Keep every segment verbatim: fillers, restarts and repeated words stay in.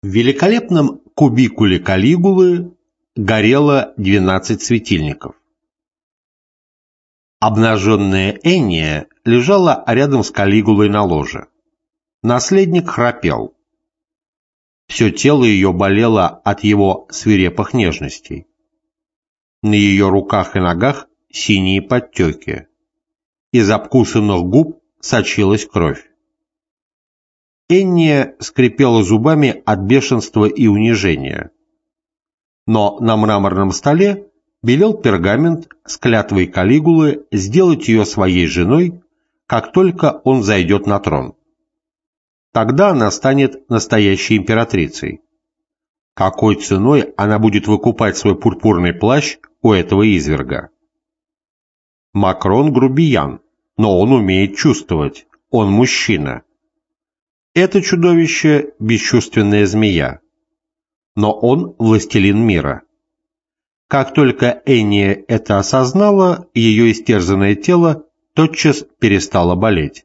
В великолепном кубикуле Калигулы горело двенадцать светильников. Обнаженная Энния лежала рядом с Калигулой на ложе. Наследник храпел. Все тело ее болело от его свирепых нежностей. На ее руках и ногах синие подтеки. Из обкусанных губ сочилась кровь. Энния скрипела зубами от бешенства и унижения. Но на мраморном столе белел пергамент с клятвой Калигулы сделать ее своей женой, как только он зайдет на трон. Тогда она станет настоящей императрицей. Какой ценой она будет выкупать свой пурпурный плащ у этого изверга? Макрон грубиян, но он умеет чувствовать, он мужчина. Это чудовище – бесчувственная змея. Но он властелин мира. Как только Энния это осознала, ее истерзанное тело тотчас перестало болеть.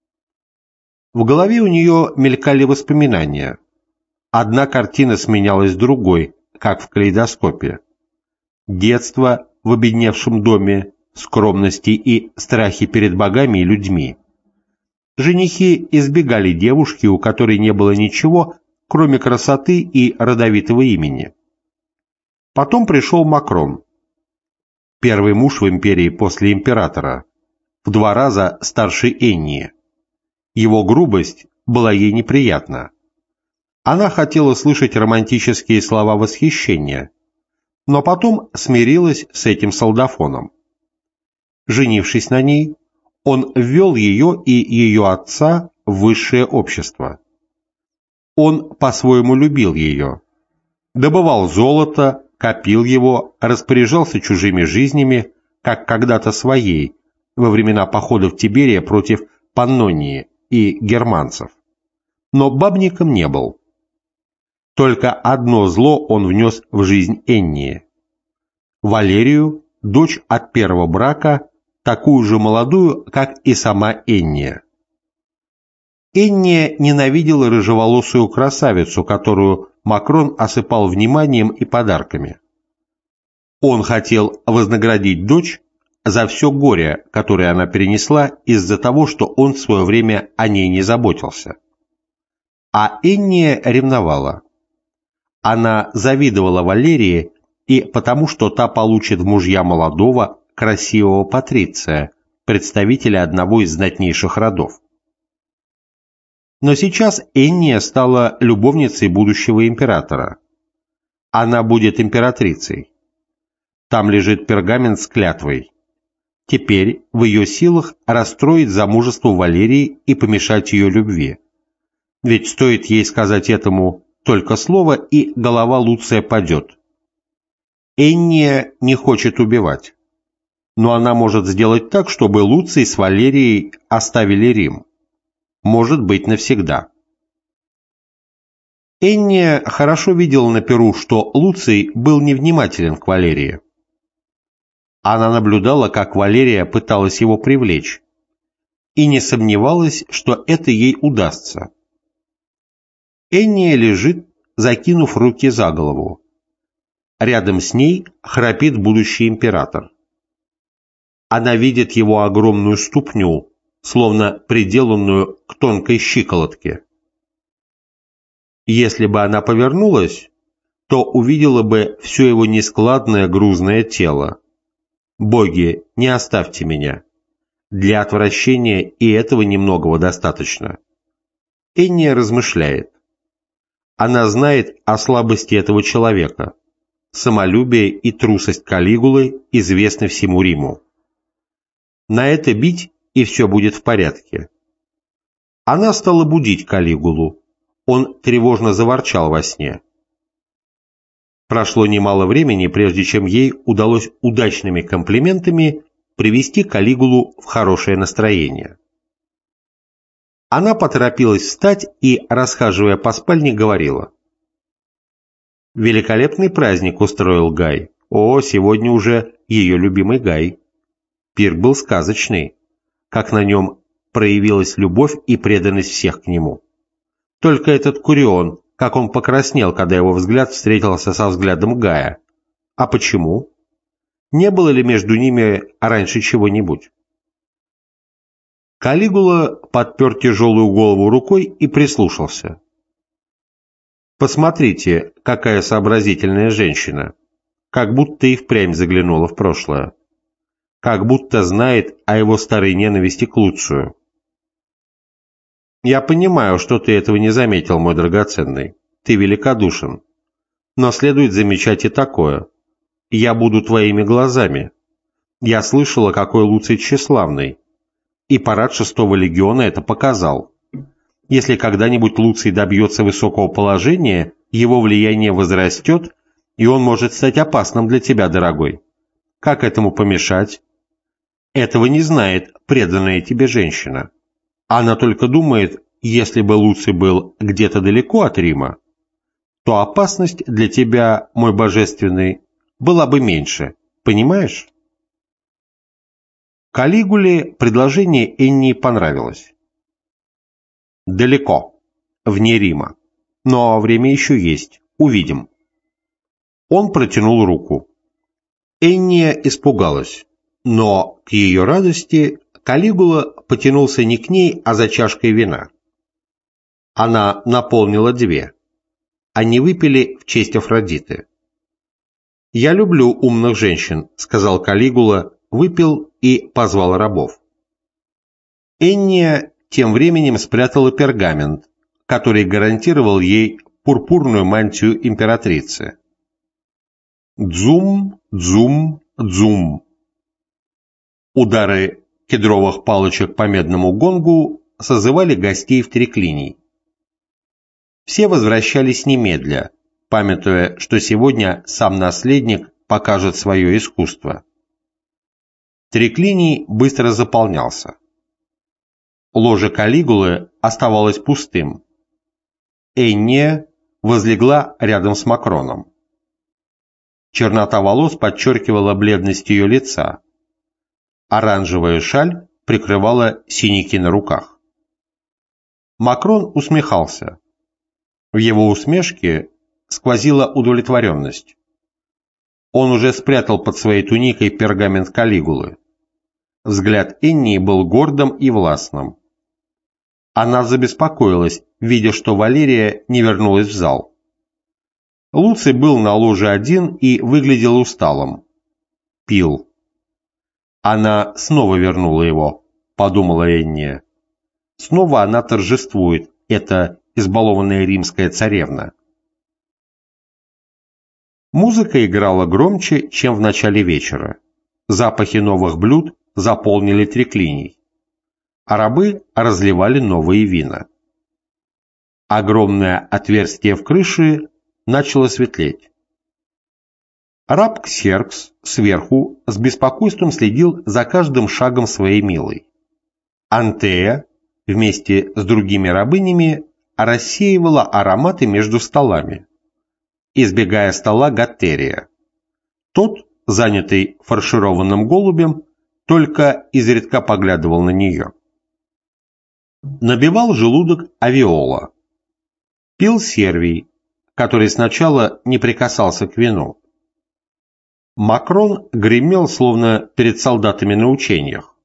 В голове у нее мелькали воспоминания. Одна картина сменялась другой, как в калейдоскопе. Детство в обедневшем доме, скромности и страхи перед богами и людьми. Женихи избегали девушки, у которой не было ничего, кроме красоты и родовитого имени. Потом пришел Макрон. Первый муж в империи после императора, в два раза старше Эннии. Его грубость была ей неприятна. Она хотела слышать романтические слова восхищения, но потом смирилась с этим солдафоном. Женившись на ней, он ввел ее и ее отца в высшее общество. Он по-своему любил ее. Добывал золото, копил его, распоряжался чужими жизнями, как когда-то своей, во времена походов Тиберия против Паннонии и германцев. Но бабником не был. Только одно зло он внес в жизнь Эннии. Валерию, дочь от первого брака, такую же молодую, как и сама Энния. Энния ненавидела рыжеволосую красавицу, которую Макрон осыпал вниманием и подарками. Он хотел вознаградить дочь за все горе, которое она перенесла из-за того, что он в свое время о ней не заботился. А Энния ревновала. Она завидовала Валерии и потому, что та получит в мужья молодого, красивого патриция, представителя одного из знатнейших родов. Но сейчас Энния стала любовницей будущего императора. Она будет императрицей. Там лежит пергамент с клятвой. Теперь в ее силах расстроить замужество Валерии и помешать ее любви. Ведь стоит ей сказать этому только слово, и голова Луция падет. Энния не хочет убивать. Но она может сделать так, чтобы Луций с Валерией оставили Рим. Может быть, навсегда. Энния хорошо видела на перу, что Луций был невнимателен к Валерии. Она наблюдала, как Валерия пыталась его привлечь, и не сомневалась, что это ей удастся. Энния лежит, закинув руки за голову. Рядом с ней храпит будущий император. Она видит его огромную ступню, словно приделанную к тонкой щиколотке. Если бы она повернулась, то увидела бы все его нескладное грузное тело. «Боги, не оставьте меня. Для отвращения и этого немногого достаточно». Энния размышляет. Она знает о слабости этого человека. Самолюбие и трусость Калигулы известны всему Риму. На это бить, и все будет в порядке. Она стала будить Калигулу. Он тревожно заворчал во сне. Прошло немало времени, прежде чем ей удалось удачными комплиментами привести Калигулу в хорошее настроение. Она поторопилась встать и, расхаживая по спальне, говорила: «Великолепный праздник устроил Гай. О, сегодня уже ее любимый Гай. Пир был сказочный, как на нем проявилась любовь и преданность всех к нему. Только этот Курион как он покраснел, когда его взгляд встретился со взглядом Гая. А почему? Не было ли между ними раньше чего-нибудь? Калигула подпер тяжелую голову рукой и прислушался. Посмотрите, какая сообразительная женщина, как будто и впрямь заглянула в прошлое, как будто знает о его старой ненависти к Луцию. Я понимаю, что ты этого не заметил, мой драгоценный, ты великодушен, но следует замечать и такое. Я буду твоими глазами. Я слышала, какой Луций тщеславный, и парад шестого легиона это показал. Если когда-нибудь Луций добьется высокого положения, его влияние возрастет, и он может стать опасным для тебя, дорогой. Как этому помешать? Этого не знает преданная тебе женщина. Она только думает, если бы Луций был где-то далеко от Рима, то опасность для тебя, мой божественный, была бы меньше. Понимаешь? Калигуле предложение Эннии понравилось. Далеко, вне Рима. Но время еще есть. Увидим. Он протянул руку. Энния испугалась, но, к ее радости, Калигула потянулся не к ней, а за чашкой вина. Она наполнила две. Они выпили в честь Афродиты. «Я люблю умных женщин», — сказал Калигула, выпил и позвал рабов. Энния тем временем спрятала пергамент, который гарантировал ей пурпурную мантию императрицы. Дзум, дзум, дзум. Удары кедровых палочек по медному гонгу созывали гостей в триклиний. Все возвращались немедля, памятуя, что сегодня сам наследник покажет свое искусство. Триклиний быстро заполнялся. Ложе Калигулы оставалось пустым. Энния возлегла рядом с Макроном. Чернота волос подчеркивала бледность ее лица. Оранжевая шаль прикрывала синяки на руках. Макрон усмехался. В его усмешке сквозила удовлетворенность. Он уже спрятал под своей туникой пергамент Калигулы. Взгляд Эннии был гордым и властным. Она забеспокоилась, видя, что Валерия не вернулась в зал. Луций был на ложе один и выглядел усталым. Пил. Она снова вернула его, подумала Энния. Снова она торжествует, эта избалованная римская царевна. Музыка играла громче, чем в начале вечера. Запахи новых блюд заполнили триклиний, а рабы разливали новые вина. Огромное отверстие в крыше начало светлеть. Раб Ксеркс сверху с беспокойством следил за каждым шагом своей милой. Антея вместе с другими рабынями рассеивала ароматы между столами, избегая стола Гаттерия. Тот, занятый фаршированным голубем, только изредка поглядывал на нее. Набивал желудок Авиола. Пил Сервий, который сначала не прикасался к вину. Макрон гремел, словно перед солдатами на учениях.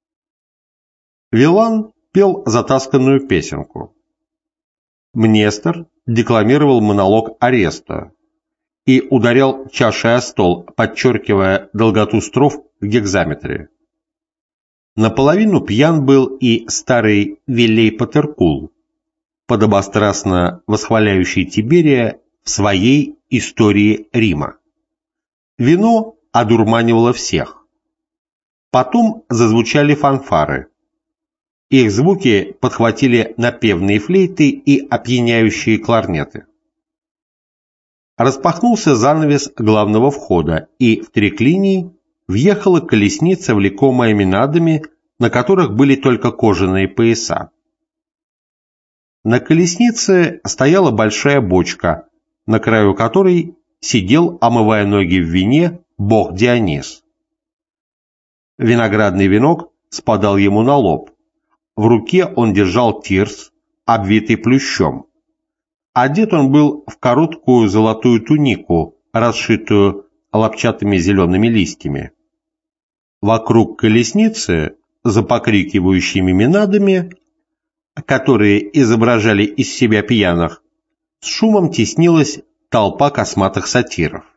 Вилан пел затасканную песенку. Мнестер декламировал монолог Ареста и ударял чашей о стол, подчеркивая долготу строф в гекзаметре. Наполовину пьян был и старый Виллей Патеркул, подобострастно восхваляющий Тиберия в своей истории Рима. Вино одурманивало всех. Потом зазвучали фанфары. Их звуки подхватили напевные флейты и опьяняющие кларнеты. Распахнулся занавес главного входа, и в триклиний въехала колесница, влекомая минадами, на которых были только кожаные пояса. На колеснице стояла большая бочка, на краю которой сидел, омывая ноги в вине, бог Дионис. Виноградный венок спадал ему на лоб. В руке он держал тирс, обвитый плющом. Одет он был в короткую золотую тунику, расшитую лапчатыми зелеными листьями. Вокруг колесницы, за покрикивающими минадами, которые изображали из себя пьяных, с шумом теснилась толпа косматых сатиров.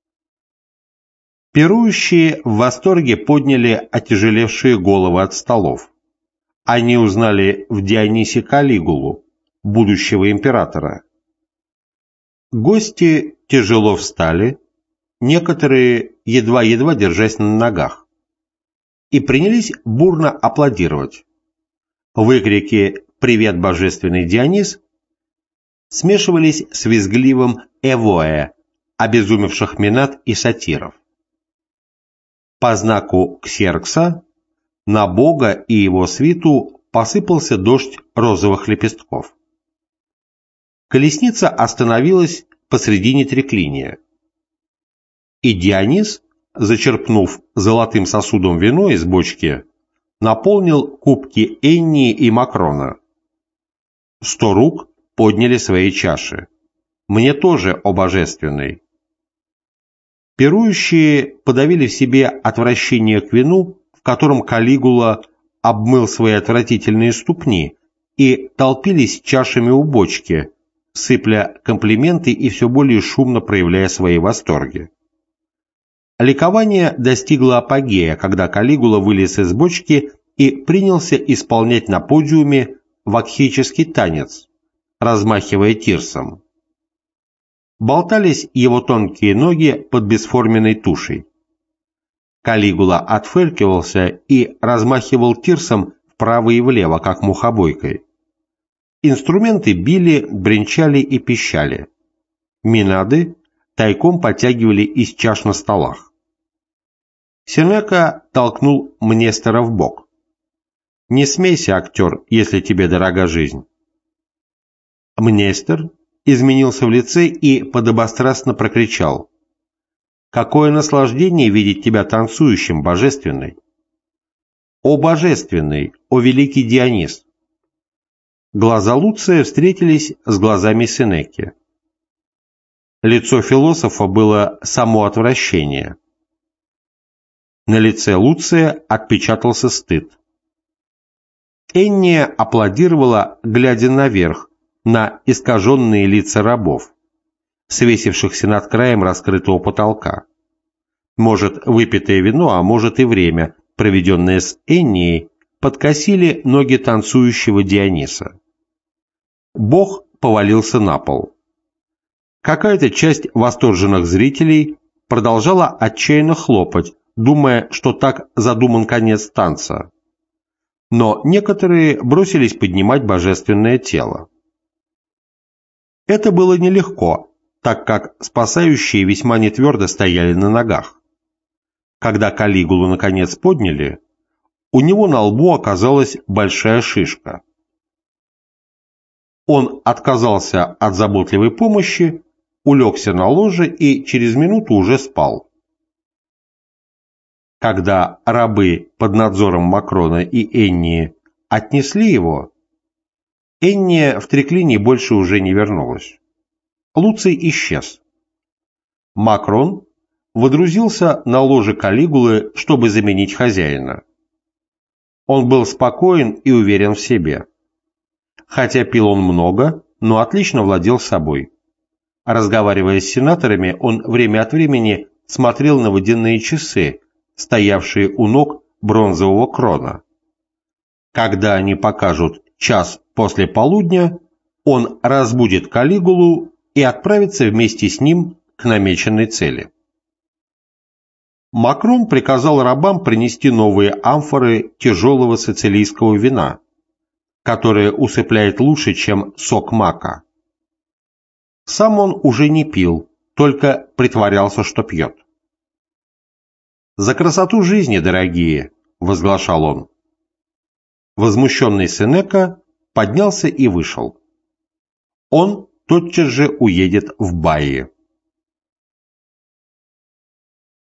Пирующие в восторге подняли отяжелевшие головы от столов. Они узнали в Дионисе Калигулу, будущего императора. Гости тяжело встали, некоторые едва-едва держась на ногах, и принялись бурно аплодировать. Выкрики «Привет, божественный Дионис!» смешивались с визгливым «Эвоэ» обезумевших минад и сатиров. По знаку Ксеркса на Бога и его свиту посыпался дождь розовых лепестков. Колесница остановилась посредине триклиния. И Дионис, зачерпнув золотым сосудом вино из бочки, наполнил кубки Эннии и Макрона. Сто рук подняли свои чаши. Мне тоже, о божественный. Пирующие подавили в себе отвращение к вину, в котором Калигула обмыл свои отвратительные ступни, и толпились чашами у бочки, сыпля комплименты и все более шумно проявляя свои восторги. Ликование достигло апогея, когда Калигула вылез из бочки и принялся исполнять на подиуме вакхический танец, размахивая тирсом. Болтались его тонкие ноги под бесформенной тушей. Калигула отфыркивался и размахивал тирсом вправо и влево, как мухобойкой. Инструменты били, бренчали и пищали. Минады тайком подтягивали из чаш на столах. Сенека толкнул Мнестера в бок. «Не смейся, актер, если тебе дорога жизнь». Мнестер изменился в лице и подобострастно прокричал: «Какое наслаждение видеть тебя танцующим, божественный!» «О божественный, о великий Дионис!» Глаза Луция встретились с глазами Сенеки. Лицо философа было само отвращение. На лице Луция отпечатался стыд. Энния аплодировала, глядя наверх, на искаженные лица рабов, свесившихся над краем раскрытого потолка. Может, выпитое вино, а может и время, проведенное с Эннией, подкосили ноги танцующего Диониса. Бог повалился на пол. Какая-то часть восторженных зрителей продолжала отчаянно хлопать, думая, что так задуман конец танца. Но некоторые бросились поднимать божественное тело. Это было нелегко, так как спасающие весьма нетвердо стояли на ногах. Когда Калигулу наконец подняли, у него на лбу оказалась большая шишка. Он отказался от заботливой помощи, улегся на ложе и через минуту уже спал. Когда рабы под надзором Макрона и Эннии отнесли его, Энния в триклинии больше уже не вернулась. Луций исчез. Макрон водрузился на ложе Калигулы, чтобы заменить хозяина. Он был спокоен и уверен в себе. Хотя пил он много, но отлично владел собой. Разговаривая с сенаторами, он время от времени смотрел на водяные часы, стоявшие у ног бронзового крона. Когда они покажут час после полудня, он разбудит Калигулу и отправится вместе с ним к намеченной цели. Макрон приказал рабам принести новые амфоры тяжелого сицилийского вина, которое усыпляет лучше, чем сок мака. Сам он уже не пил, только притворялся, что пьет. «За красоту жизни, дорогие!» — возглашал он. Возмущенный Сенека поднялся и вышел. Он тотчас же уедет в Баи.